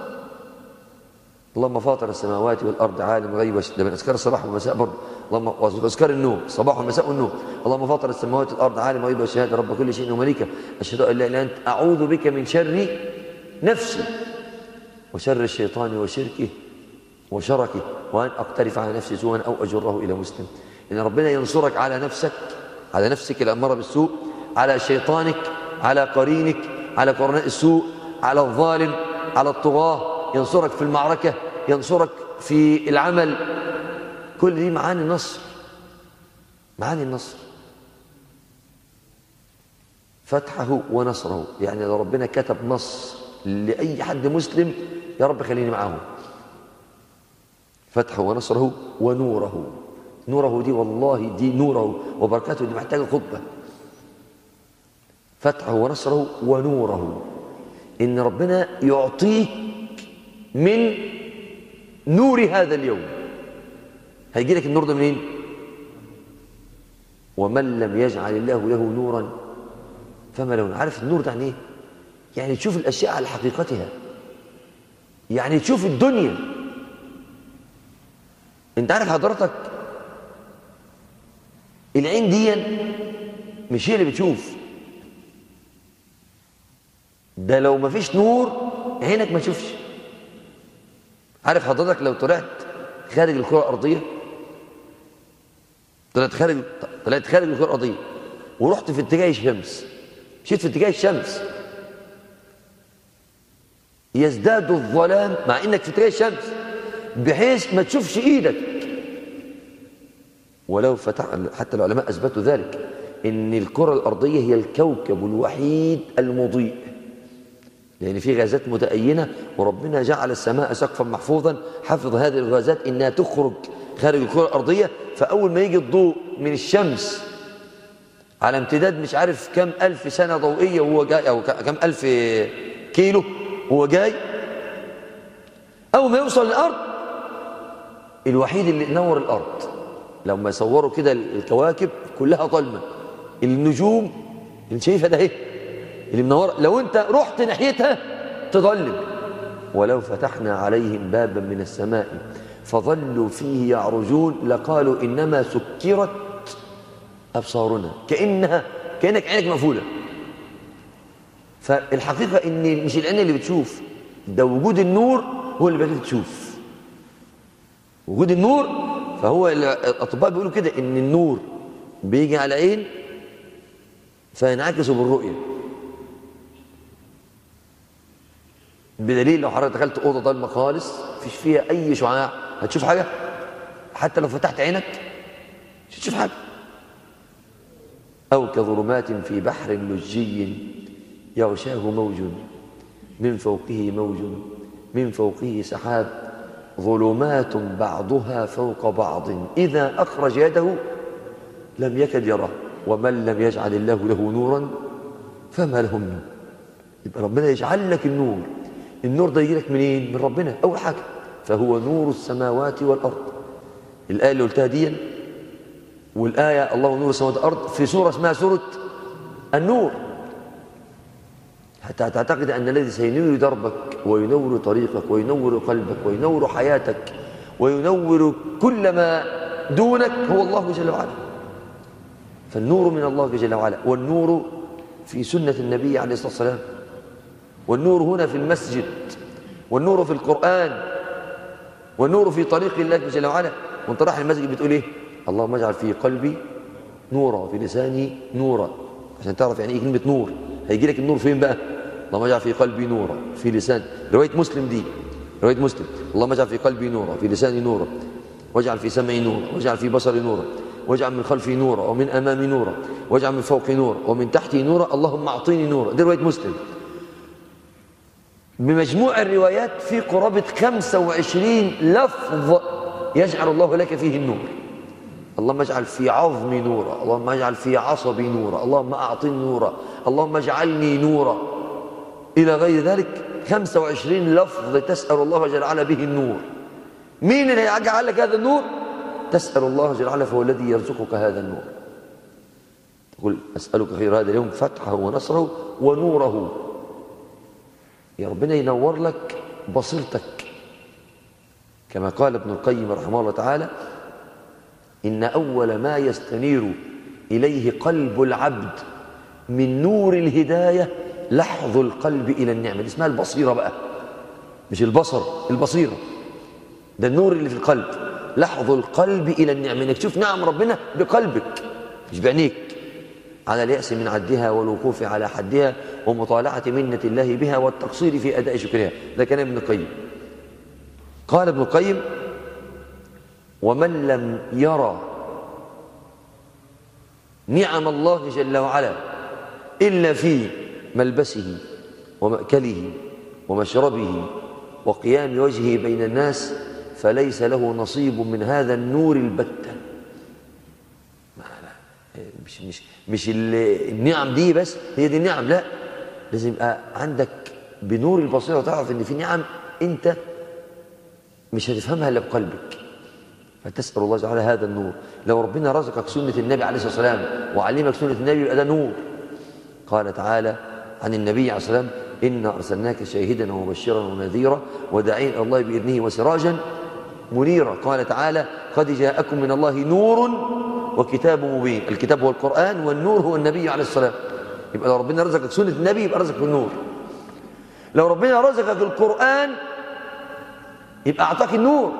اللهم فاطر السماوات والأرض عالم الغيب والشهادة، ده من أذكار الصباح والمساء برضه. اللهم وأذكار النوم، الصباح والمساء والنوم. اللهم فاطر السماوات والأرض عالم الغيب والشهادة رب كل شيء ومليكه أشهد أن لا إله إلا أنت أعوذ بك من شر نفسي وشر الشيطان وشركه وشركه وأن أقترف على نفسي سوءا أو أجره إلى مسلم. إن ربنا ينصرك على نفسك، على نفسك الأمارة بالسوء، على شيطانك، على قرينك، على قرناء السوء، على الظالم، على الطغاة، ينصرك في المعركة، ينصرك في العمل. كل دي معاني النصر، معاني النصر. فتحه ونصره، يعني لو ربنا كتب نصر لأي حد مسلم يا رب خليني معه. فتحه ونصره ونوره. نوره دي والله دي نوره وبركاته دي محتاجة خطبة. فتحه ونصره ونوره، إن ربنا يعطيك من نور هذا اليوم. هيجي لك النور ده منين؟ ومن لم يجعل الله له نورا فما له. عارف النور ده يعني ايه؟ يعني تشوف الاشياء على حقيقتها، يعني تشوف الدنيا. انت عارف حضرتك العين دي مش هي اللي بتشوف، ده لو ما فيش نور عينك ما تشوفش. عارف حضرتك لو طلعت خارج الكرة الأرضية، طلعت خارج الكرة الأرضية ورحت في اتجاه الشمس، مشيت في اتجاه الشمس، يزداد الظلام مع انك في اتجاه الشمس بحيث ما تشوفش ايدك. ولو حتى العلماء اثبتوا ذلك، ان الكرة الأرضية هي الكوكب الوحيد المضيء، لأن في غازات متأينة وربنا جعل السماء سقفا محفوظا حفظ هذه الغازات إنها تخرج خارج الكرة الأرضية. فأول ما يجي الضوء من الشمس على امتداد مش عارف كم ألف سنة ضوئية وهو جاي، أو كم ألف كيلو وهو جاي، أول ما يوصل للأرض الوحيد اللي نور الأرض لما يصوروا كده الكواكب كلها ظلمة، النجوم اللي شايفها ده اهي اللي منورة، لو انت رحت ناحيتها تظلم. ولو فتحنا عليهم بابا من السماء فظلوا فيه يعرجون لقالوا إنما سكرت أبصارنا، كأنك عينك مقفولة. فالحقيقة إن مش العين اللي بتشوف، ده وجود النور هو اللي بيخليك تشوف. وجود النور، فهو الأطباء بيقولوا كده إن النور بيجي على العين فينعكس بالرؤية، بدليل لو حضرتك دخلت أوضة ضلمة خالص مفيش فيها أي شعاع هتشوف حاجة؟ حتى لو فتحت عينك مش هتشوف حاجة. أو كظلمات في بحر لجي يغشاه موج من فوقه موج من فوقه سحاب ظلمات بعضها فوق بعض إذا أخرج يده لم يكد يره ومن لم يجعل الله له نورا فما له من نور. يبقى ربنا يجعل لك النور. النور ده يجي لك منين؟ من ربنا أول حاجة، فهو نور السماوات والأرض. الآية اللي قلتها دي والآية الله نور السماوات والأرض في سورة اسمها سورة النور. حتى تعتقد أن الذي سينور دربك وينور طريقك وينور قلبك وينور حياتك وينور كل ما دونك هو الله جل وعلا. فالنور من الله جل وعلا، والنور في سنة النبي عليه الصلاة والسلام، والنور هنا في المسجد، والنور في القرآن، والنور في طريق الله جل وعلا. وانت رايح المسجد بتقول ايه؟ اللهم اجعل في قلبي نورا وفي لساني نورا، عشان تعرف يعني ايه كلمة نور. هيجي لك النور فين بقى؟ اللهم اجعل في قلبي نورا في لساني. رواية مسلم دي، رواية مسلم، اللهم اجعل في قلبي نورا في لساني نورا واجعل في سمعي نورا واجعل في بصري نورا واجعل من خلفي نورا ومن أمامي نورا واجعل من فوقي نورا ومن تحتي نورا اللهم أعطيني نورا. دي رواية مسلم. بمجموع الروايات في قرابة 25 لفظ يجعل الله لك فيه النور. اللهم اجعل في عظمي نورا، اللهم اجعل في عصبي نورا، اللهم أعطني نورا، اللهم اجعلني نورا، إلى غير ذلك. 25 لفظ تسأل الله جل وعلا به النور. مين اللي يجعل لك هذا النور؟ تسأل الله جل وعلا، فهو الذي يرزقك هذا النور. تقول أسألك خير هذا اليوم فتحه ونصره ونوره. يا ربنا ينور لك بصيرتك، كما قال ابن القيم رحمه الله تعالى: إن أول ما يستنير إليه قلب العبد من نور الهداية لحظ القلب إلى النعمة. دي اسمها البصيرة بقى، مش البصر، البصيرة ده النور اللي في القلب. لحظ القلب إلى النعمة، إنك تشوف نعم ربنا بقلبك مش بعينيك، على اليأس من عدها والوقوف على حدها ومطالعة منة الله بها والتقصير في أداء شكرها. ده كلام ابن القيم. قال ابن القيم: ومن لم يرى نعم الله جل وعلا إلا في ملبسه ومأكله ومشربه وقيام وجهه بين الناس فليس له نصيب من هذا النور البتة. مش النعم دي بس هي دي النعم، لا، لازم يبقى عندك بنور البصيرة وتعرف ان في نعم انت مش هتفهمها الا بقلبك. فتسأل الله تعالى هذا النور. لو ربنا رزقك سنة النبي عليه الصلاة والسلام وعلمك سنة النبي يبقى ده نور. قال تعالى عن النبي عليه الصلاة والسلام: إنا أرسلناك شاهدا ومبشرا ونذيرا وداعيا إلى الله بإذنه وسراجا منيرا. قال تعالى: قد جاءكم من الله نور وكتاب مبين. الكتاب هو القرآن والنور هو النبي عليه الصلاة والسلام. يبقى لو ربنا رزقك سنة النبي يبقى رزقك النور. لو ربنا رزقك القرآن يبقى أعطاك النور.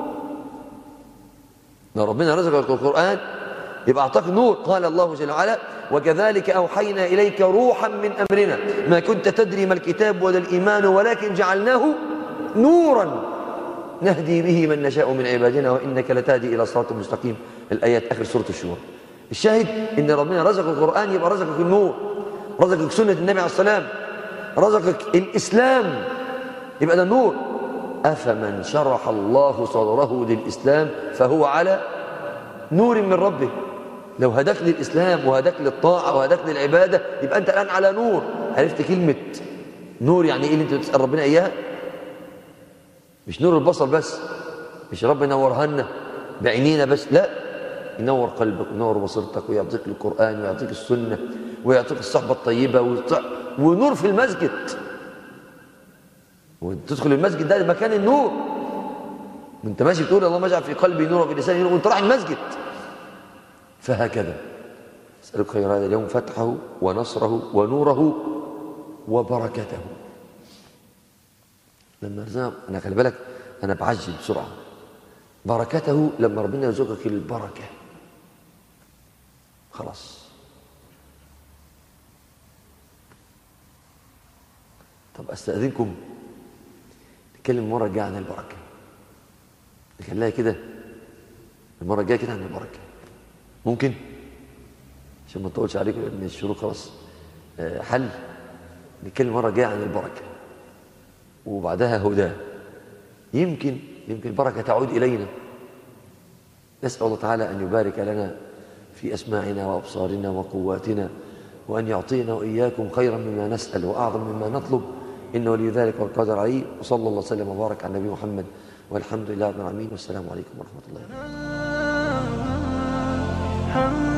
لو ربنا رزقك القرآن يبقى أعطاك النور. قال الله جل وعلا: وكذلك أوحينا إليك روحا من أمرنا ما كنت تدري ما الكتاب ولا الإيمان ولكن جعلناه نورا نهدي به من نشاء من عبادنا وإنك لتهدي إلى صراط مستقيم. الآيات آخر سورة الشورى. الشاهد إن ربنا رزق القرآن يبقى رزقك النور، رزقك سنة النبي عليه السلام، رزقك الإسلام يبقى ده النور. أفمن شرح الله صدره للإسلام فهو على نور من ربه. لو هداك للإسلام وهداك للطاعة وهداك للعبادة يبقى أنت الآن على نور. عرفت كلمة نور يعني إيه اللي أنت بتسأل ربنا إياها؟ مش نور البصر بس، مش ربنا نورها لنا بعينينا بس، لا، ينور قلبك وينور بصيرتك ويعطيك القرآن ويعطيك السنة ويعطيك الصحبة الطيبة ونور في المسجد. وتدخل المسجد ده مكان النور، وانت ماشي بتقول اللهم اجعل في قلبي نور وفي لساني نور وانت رايح المسجد. فهكذا أسألك خير هذا اليوم، فتحه ونصره ونوره وبركته. لما رزقنا أنا خلي بالك أنا بعجل بسرعة. بركته لما ربنا يرزقك البركة خلاص. طب أستأذنكم نتكلم المرة الجاية عن البركة، نخليها كده المرة الجاية كده عن البركة، ممكن؟ عشان ما نطولش عليكم لأن الشروق خلاص حل. نتكلم المرة الجاية عن البركة وبعدها هدى. يمكن البركة تعود إلينا. نسأل الله تعالى أن يبارك لنا في أسماعنا وأبصارنا وقواتنا، وأن يعطينا وإياكم خيرا مما نسأل وأعظم مما نطلب، إنه ولي ذلك والقادر عليه. وصلى الله وسلم وبارك على النبي محمد والحمد لله رب العالمين، والسلام عليكم ورحمة الله.